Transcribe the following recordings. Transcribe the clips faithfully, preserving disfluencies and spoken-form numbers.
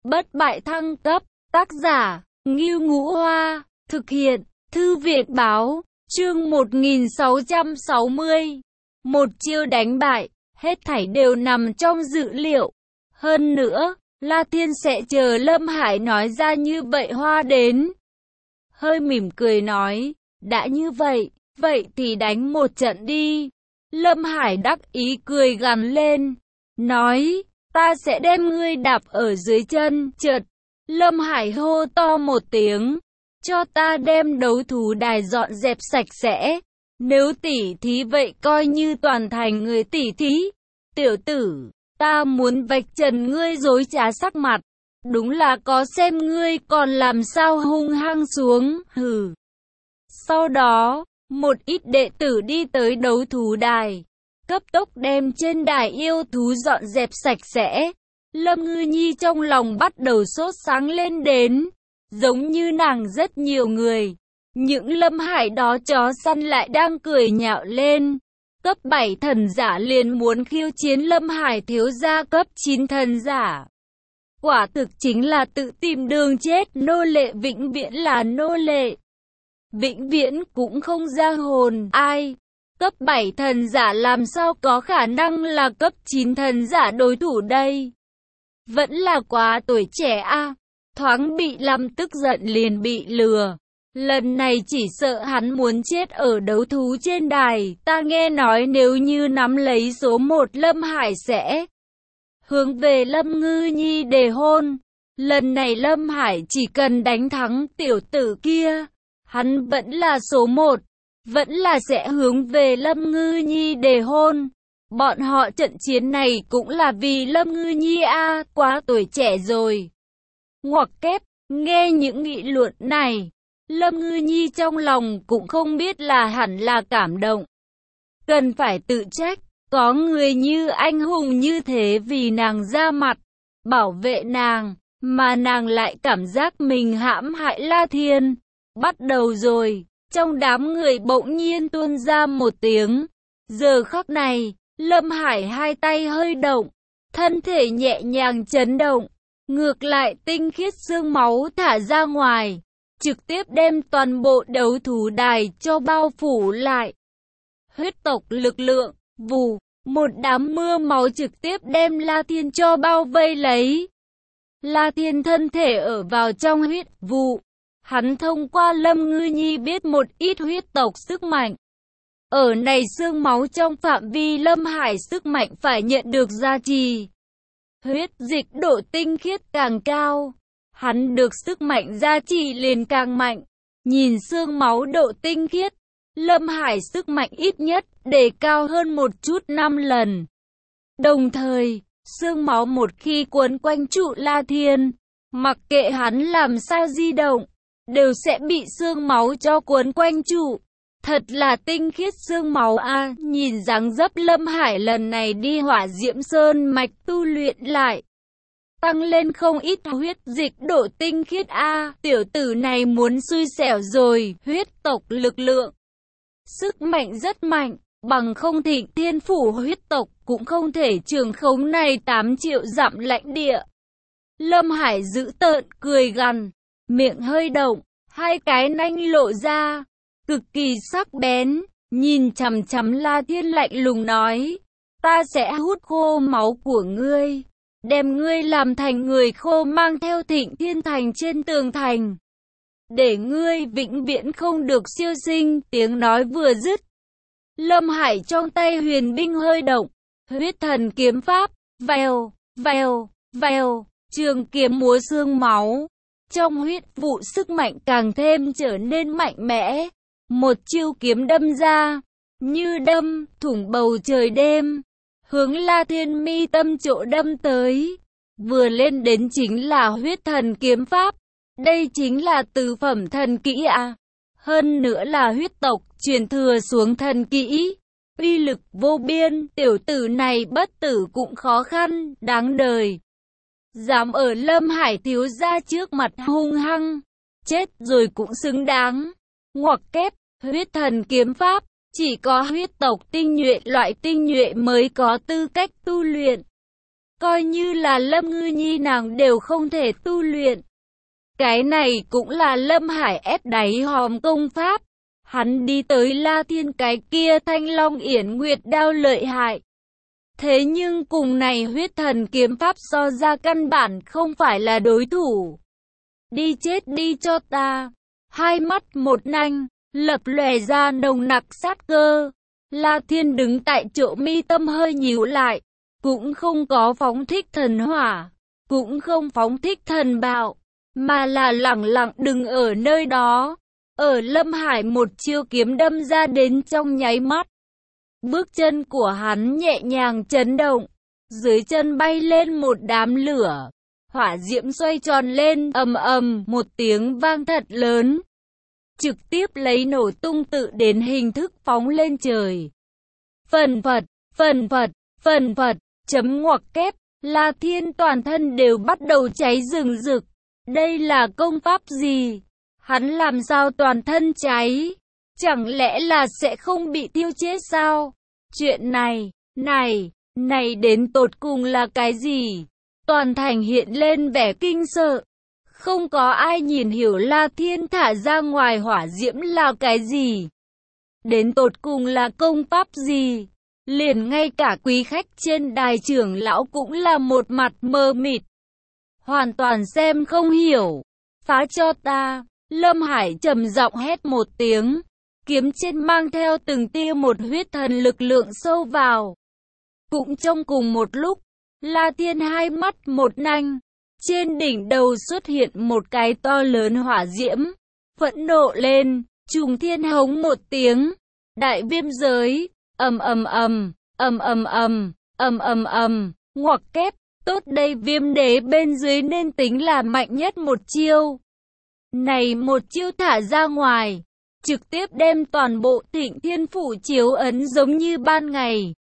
bất bại thăng cấp, tác giả, Ngưu Ngũ Hoa, thực hiện, Thư viện Báo, chương một nghìn sáu trăm sáu mươi. Một chiêu đánh bại, hết thảy đều nằm trong dự liệu. Hơn nữa, La Thiên sẽ chờ Lâm Hải nói ra như vậy hoa đến. Hơi mỉm cười nói, đã như vậy, vậy thì đánh một trận đi. Lâm Hải đắc ý cười gằn lên, nói, ta sẽ đem ngươi đạp ở dưới chân. Chợt, Lâm Hải hô to một tiếng, cho ta đem đấu thú đài dọn dẹp sạch sẽ. Nếu tỉ thí vậy coi như toàn thành người tỉ thí. Tiểu tử, ta muốn vạch trần ngươi dối trá sắc mặt. Đúng là có xem ngươi còn làm sao hung hăng xuống, hừ. Sau đó, một ít đệ tử đi tới đấu thú đài, cấp tốc đem trên đài yêu thú dọn dẹp sạch sẽ. Lâm Ngư Nhi trong lòng bắt đầu sốt sáng lên đến, giống như nàng rất nhiều người. Những Lâm Hải đó chó săn lại đang cười nhạo lên. Cấp bảy thần giả liền muốn khiêu chiến Lâm Hải thiếu gia cấp chín thần giả. Quả thực chính là tự tìm đường chết, nô lệ vĩnh viễn là nô lệ. Vĩnh viễn cũng không ra hồn, ai? Cấp bảy thần giả làm sao có khả năng là cấp chín thần giả đối thủ đây? Vẫn là quá tuổi trẻ a, à? Thoáng bị làm tức giận liền bị lừa. Lần này chỉ sợ hắn muốn chết ở đấu thú trên đài. Ta nghe nói nếu như nắm lấy số một Lâm Hải sẽ hướng về Lâm Ngư Nhi đề hôn. Lần này Lâm Hải chỉ cần đánh thắng tiểu tử kia, hắn vẫn là số một, vẫn là sẽ hướng về Lâm Ngư Nhi đề hôn. Bọn họ trận chiến này cũng là vì Lâm Ngư Nhi a, à, quá tuổi trẻ rồi. Ngoặc kép, nghe những nghị luận này, Lâm Ngư Nhi trong lòng cũng không biết là hẳn là cảm động. Cần phải tự trách, có người như anh hùng như thế vì nàng ra mặt, bảo vệ nàng, mà nàng lại cảm giác mình hãm hại La Thiên. Bắt đầu rồi, trong đám người bỗng nhiên tuôn ra một tiếng. Giờ khắc này, Lâm Hải hai tay hơi động, thân thể nhẹ nhàng chấn động, ngược lại tinh khiết xương máu thả ra ngoài, trực tiếp đem toàn bộ đấu thú đài cho bao phủ lại. Huyết tộc lực lượng, vù, một đám mưa máu trực tiếp đem La Thiên cho bao vây lấy. La Thiên thân thể ở vào trong huyết vụ. Hắn thông qua Lâm Ngư Nhi biết một ít huyết tộc sức mạnh. Ở này xương máu trong phạm vi Lâm Hải sức mạnh phải nhận được gia trì. Huyết dịch độ tinh khiết càng cao, hắn được sức mạnh gia trì liền càng mạnh. Nhìn xương máu độ tinh khiết, Lâm Hải sức mạnh ít nhất đề cao hơn một chút năm lần. Đồng thời, xương máu một khi quấn quanh trụ La Thiên, mặc kệ hắn làm sao di động, đều sẽ bị xương máu cho cuốn quanh trụ. Thật là tinh khiết xương máu a, à, nhìn dáng dấp Lâm Hải lần này đi Hỏa Diễm Sơn mạch tu luyện lại, tăng lên không ít huyết dịch độ tinh khiết a, à, tiểu tử này muốn xui xẻo rồi. Huyết tộc lực lượng, sức mạnh rất mạnh, bằng không Thịnh Thiên Phủ huyết tộc cũng không thể trường khống này tám triệu dặm lãnh địa. Lâm Hải giữ tợn cười gằn, miệng hơi động, hai cái nanh lộ ra, cực kỳ sắc bén, nhìn chằm chằm La Thiên lạnh lùng nói, ta sẽ hút khô máu của ngươi, đem ngươi làm thành người khô mang theo Thịnh Thiên Thành trên tường thành, để ngươi vĩnh viễn không được siêu sinh. Tiếng nói vừa dứt, Lâm Hải trong tay huyền binh hơi động, huyết thần kiếm pháp, vèo, vèo, vèo, trường kiếm múa xương máu. Trong huyết vụ sức mạnh càng thêm trở nên mạnh mẽ. Một chiêu kiếm đâm ra, như đâm thủng bầu trời đêm, hướng La Thiên mi tâm chỗ đâm tới. Vừa lên đến chính là huyết thần kiếm pháp. Đây chính là tứ phẩm thần kỹ à. Hơn nữa là huyết tộc truyền thừa xuống thần kỹ. Uy lực vô biên, tiểu tử này bất tử cũng khó khăn, đáng đời. Dám ở Lâm Hải thiếu gia trước mặt hung hăng, chết rồi cũng xứng đáng. Ngoặc kép, huyết thần kiếm pháp, chỉ có huyết tộc tinh nhuệ loại tinh nhuệ mới có tư cách tu luyện. coi như là Lâm Ngư Nhi nàng đều không thể tu luyện. Cái này cũng là Lâm Hải ép đáy hòm công pháp. Hắn đi tới La Thiên cái kia Thanh Long Yển Nguyệt đao lợi hại. Thế nhưng cùng này huyết thần kiếm pháp so ra căn bản không phải là đối thủ. Đi chết đi cho ta. Hai mắt một nanh, lập lòe ra nồng nặc sát cơ. La Thiên đứng tại chỗ, mi tâm hơi nhíu lại. Cũng không có phóng thích thần hỏa, cũng không phóng thích thần bạo, mà là lẳng lặng đứng ở nơi đó. Ở Lâm Hải một chiêu kiếm đâm ra đến trong nháy mắt. Bước chân của hắn nhẹ nhàng chấn động, dưới chân bay lên một đám lửa, hỏa diễm xoay tròn lên, ầm ầm một tiếng vang thật lớn, trực tiếp lấy nổ tung tự đến hình thức phóng lên trời. Phần phật, phần phật, phần phật, chấm ngoặc kép, La Thiên toàn thân đều bắt đầu cháy rừng rực. Đây là công pháp gì? Hắn làm sao toàn thân cháy? Chẳng lẽ là sẽ không bị tiêu chết sao? Chuyện này, này, này đến tột cùng là cái gì? Toàn thành hiện lên vẻ kinh sợ. Không có ai nhìn hiểu La Thiên thả ra ngoài hỏa diễm là cái gì? Đến tột cùng là công pháp gì? Liền ngay cả quý khách trên đài trưởng lão cũng là một mặt mờ mịt. Hoàn toàn xem không hiểu. Phá cho ta. Lâm Hải trầm giọng hét một tiếng. Kiếm trên mang theo từng tia một huyết thần lực lượng sâu vào. Cũng trong cùng một lúc, La Thiên hai mắt một nanh. Trên đỉnh đầu xuất hiện một cái to lớn hỏa diễm. Phẫn nộ lên, trùng thiên hống một tiếng. Đại viêm giới, ầm ầm ầm, ầm ầm ầm, ầm ầm ầm, ngoặc kép, tốt đây viêm đế bên dưới nên tính là mạnh nhất một chiêu. Này một chiêu thả ra ngoài, trực tiếp đem toàn bộ Thịnh Thiên Phủ chiếu ấn giống như ban ngày.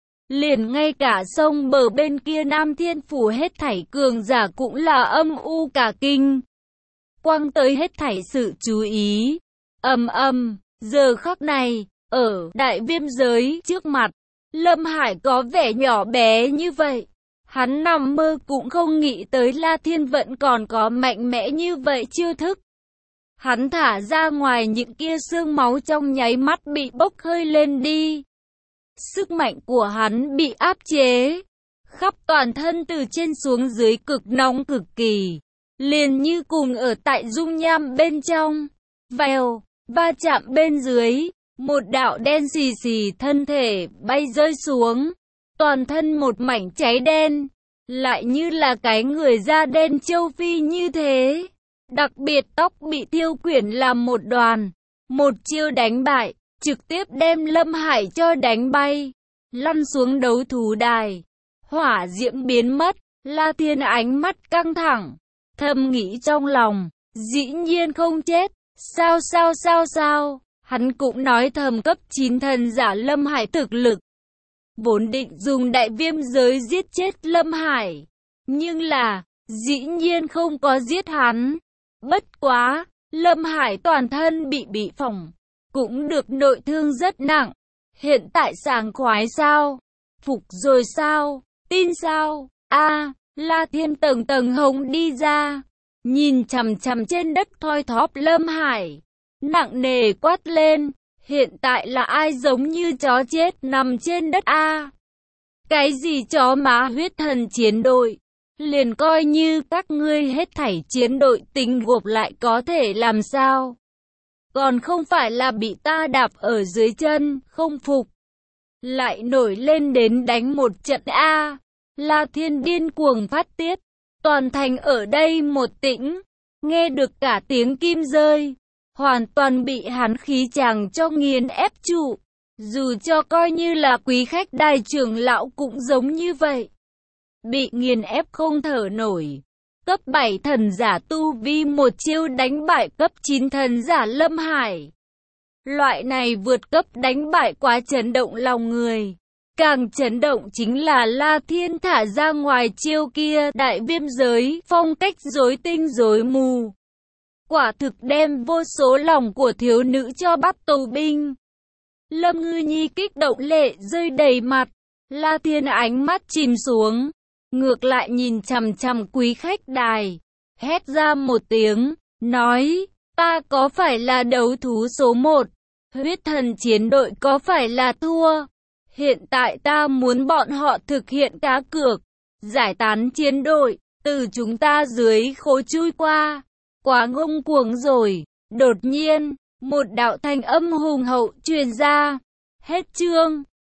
Liền ngay cả sông bờ bên kia Nam Thiên Phủ hết thảy cường giả cũng là âm u cả kinh. Quang tới hết thảy sự chú ý. Ầm ầm, giờ khắc này, ở đại viêm giới trước mặt, Lâm Hải có vẻ nhỏ bé như vậy. Hắn nằm mơ cũng không nghĩ tới La Thiên vẫn còn có mạnh mẽ như vậy chiêu thức. Hắn thả ra ngoài những kia xương máu trong nháy mắt bị bốc hơi lên đi. Sức mạnh của hắn bị áp chế. Khắp toàn thân từ trên xuống dưới cực nóng cực kỳ. Liền như cùng ở tại dung nham bên trong. Vèo, va chạm bên dưới. Một đạo đen xì xì thân thể bay rơi xuống. Toàn thân một mảnh cháy đen. Lại như là cái người da đen châu Phi như thế. Đặc biệt tóc bị thiêu quyển làm một đoàn. Một chiêu đánh bại, trực tiếp đem Lâm Hải cho đánh bay. Lăn xuống đấu thú đài. Hỏa diễm biến mất. La Thiên ánh mắt căng thẳng. Thầm nghĩ trong lòng. Dĩ nhiên không chết. Sao sao sao sao. Hắn cũng nói thầm cấp chín thần giả Lâm Hải thực lực. Vốn định dùng đại viêm giới giết chết Lâm Hải. Nhưng là, dĩ nhiên không có giết hắn. Bất quá, Lâm Hải toàn thân bị bị phỏng. Cũng được nội thương rất nặng. Hiện tại sảng khoái sao? Phục rồi sao? Tin sao? A, La Thiên tầng tầng hống đi ra. Nhìn chằm chằm trên đất thoi thóp Lâm Hải. Nặng nề quát lên. Hiện tại là ai giống như chó chết nằm trên đất a? Cái gì chó má huyết thần chiến đội? Liền coi như các ngươi hết thảy chiến đội tình gộp lại có thể làm sao? Còn không phải là bị ta đạp ở dưới chân, không phục. Lại nổi lên đến đánh một trận a. La Thiên điên cuồng phát tiết. Toàn thành ở đây một tĩnh. Nghe được cả tiếng kim rơi. Hoàn toàn bị hắn khí chàng cho nghiền ép trụ. Dù cho coi như là quý khách đài trưởng lão cũng giống như vậy. Bị nghiền ép không thở nổi. Cấp bảy thần giả tu vi một chiêu đánh bại cấp chín thần giả Lâm Hải. Loại này vượt cấp đánh bại quá chấn động lòng người. Càng chấn động chính là La Thiên thả ra ngoài chiêu kia đại viêm giới phong cách rối tinh rối mù. Quả thực đem vô số lòng của thiếu nữ cho bắt tù binh. Lâm Ngư Nhi kích động lệ rơi đầy mặt. La Thiên ánh mắt chìm xuống. ngược lại nhìn chằm chằm quý khách đài, hét ra một tiếng, nói, ta có phải là đấu thú số một? Huyết thần chiến đội có phải là thua? Hiện tại ta muốn bọn họ thực hiện cá cược, giải tán chiến đội, từ chúng ta dưới khố chui qua. Quá ngông cuồng rồi. Đột nhiên, một đạo thanh âm hùng hậu truyền ra. Hết chương.